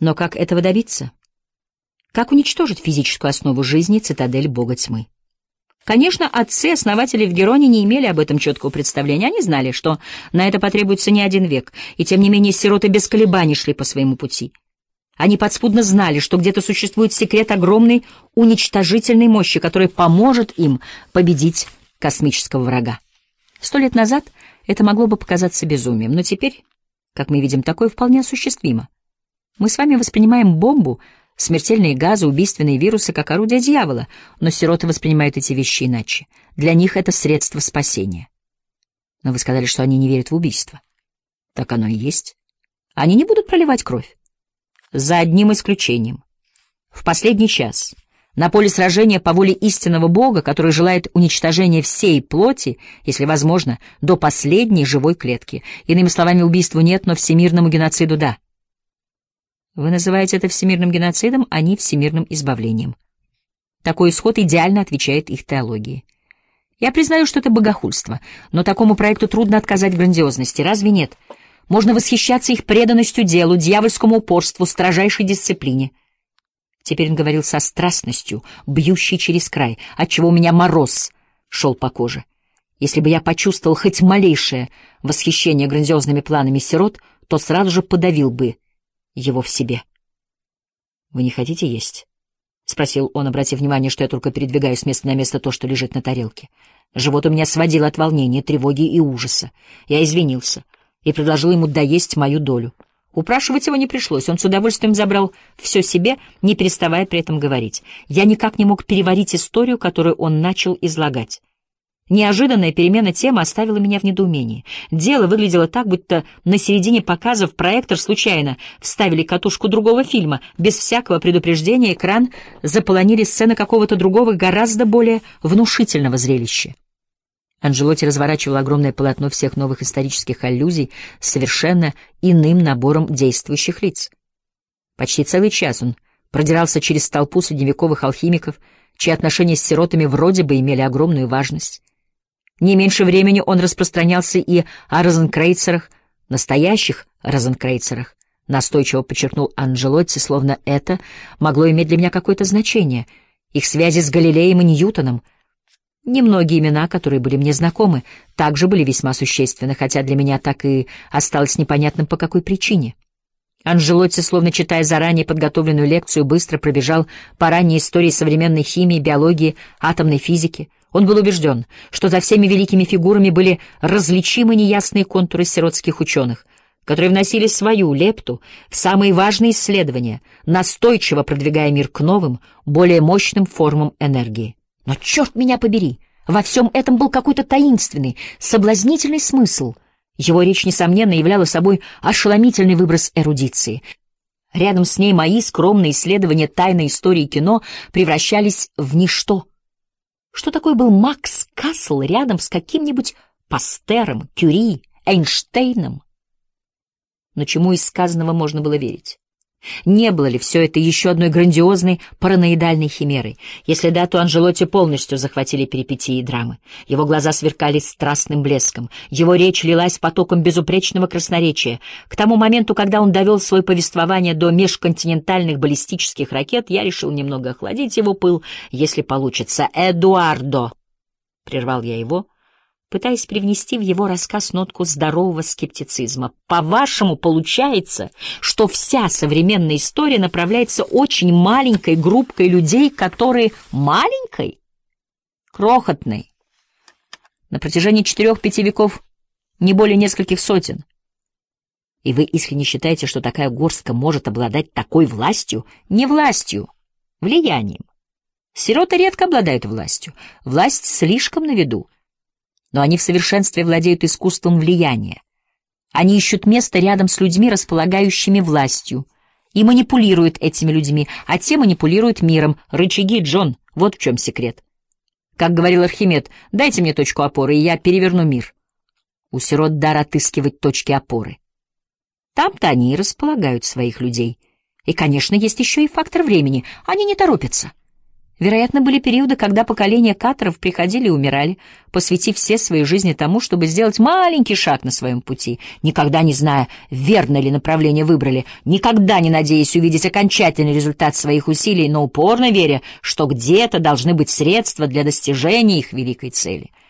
Но как этого добиться? Как уничтожить физическую основу жизни, цитадель бога тьмы? Конечно, отцы-основатели в Героне не имели об этом четкого представления. Они знали, что на это потребуется не один век, и тем не менее сироты без колебаний шли по своему пути. Они подспудно знали, что где-то существует секрет огромной уничтожительной мощи, который поможет им победить космического врага. 100 лет назад это могло бы показаться безумием, но теперь, как мы видим, такое вполне осуществимо. Мы с вами воспринимаем бомбу, смертельные газы, убийственные вирусы как орудие дьявола, но сироты воспринимают эти вещи иначе. Для них это средство спасения. Но вы сказали, что они не верят в убийство. Так оно и есть. Они не будут проливать кровь. За одним исключением. В последний час, на поле сражения по воле истинного Бога, который желает уничтожения всей плоти, если возможно, до последней живой клетки. Иными словами, убийству нет, но всемирному геноциду — да. Вы называете это всемирным геноцидом, а не всемирным избавлением. Такой исход идеально отвечает их теологии. Я признаю, что это богохульство, но такому проекту трудно отказать в грандиозности, разве нет? Можно восхищаться их преданностью делу, дьявольскому упорству, строжайшей дисциплине. Теперь он говорил со страстностью, бьющей через край, отчего у меня мороз шел по коже. Если бы я почувствовал хоть малейшее восхищение грандиозными планами сирот, то сразу же подавил бы его в себе. «Вы не хотите есть?» — спросил он, обратив внимание, что я только передвигаю с места на место то, что лежит на тарелке. Живот у меня сводило от волнения, тревоги и ужаса. Я извинился и предложил ему доесть мою долю. Упрашивать его не пришлось, он с удовольствием забрал все себе, не переставая при этом говорить. Я никак не мог переварить историю, которую он начал излагать. Неожиданная перемена темы оставила меня в недоумении. Дело выглядело так, будто на середине показа в проектор случайно вставили катушку другого фильма. Без всякого предупреждения экран заполонили сцены какого-то другого, гораздо более внушительного зрелища. Анджелотти разворачивал огромное полотно всех новых исторических аллюзий с совершенно иным набором действующих лиц. Почти целый час он продирался через толпу средневековых алхимиков, чьи отношения с сиротами вроде бы имели огромную важность. Не меньше времени он распространялся и о розенкрейцерах, настоящих розенкрейцерах, настойчиво подчеркнул Анджелотти, словно это могло иметь для меня какое-то значение, их связи с Галилеем и Ньютоном. Немногие имена, которые были мне знакомы, также были весьма существенны, хотя для меня так и осталось непонятным, по какой причине. Анджелотти, словно читая заранее подготовленную лекцию, быстро пробежал по ранней истории современной химии, биологии, атомной физики. Он был убежден, что за всеми великими фигурами были различимы неясные контуры сиротских ученых, которые вносили свою лепту в самые важные исследования, настойчиво продвигая мир к новым, более мощным формам энергии. Но, черт меня побери, во всем этом был какой-то таинственный, соблазнительный смысл. Его речь, несомненно, являла собой ошеломительный выброс эрудиции. Рядом с ней мои скромные исследования тайной истории кино превращались в ничто. Что такое был Макс Кассел рядом с каким-нибудь Пастером, Кюри, Эйнштейном? Но чему из сказанного можно было верить? Не было ли все это еще одной грандиозной параноидальной химерой? Если да, то Анджелотти полностью захватили перипетии и драмы. Его глаза сверкали страстным блеском, его речь лилась потоком безупречного красноречия. К тому моменту, когда он довел свое повествование до межконтинентальных баллистических ракет, я решил немного охладить его пыл, если получится. «Эдуардо!» — прервал я его, пытаясь привнести в его рассказ нотку здорового скептицизма. «По-вашему, получается, что вся современная история направляется очень маленькой группкой людей, которые маленькой, крохотной, на протяжении 4-5 веков, не более нескольких сотен? И вы искренне считаете, что такая горстка может обладать такой властью? Не властью, влиянием. Сироты редко обладают властью. Власть слишком на виду. Но они в совершенстве владеют искусством влияния. Они ищут место рядом с людьми, располагающими властью, и манипулируют этими людьми, а те манипулируют миром. Рычаги, Джон, вот в чем секрет. Как говорил Архимед, дайте мне точку опоры, и я переверну мир. У сирот дар отыскивать точки опоры. Там-то они и располагают своих людей. И, конечно, есть еще и фактор времени. Они не торопятся. Вероятно, были периоды, когда поколения Каттеров приходили и умирали, посвятив все свои жизни тому, чтобы сделать маленький шаг на своем пути, никогда не зная, верно ли направление выбрали, никогда не надеясь увидеть окончательный результат своих усилий, но упорно веря, что где-то должны быть средства для достижения их великой цели.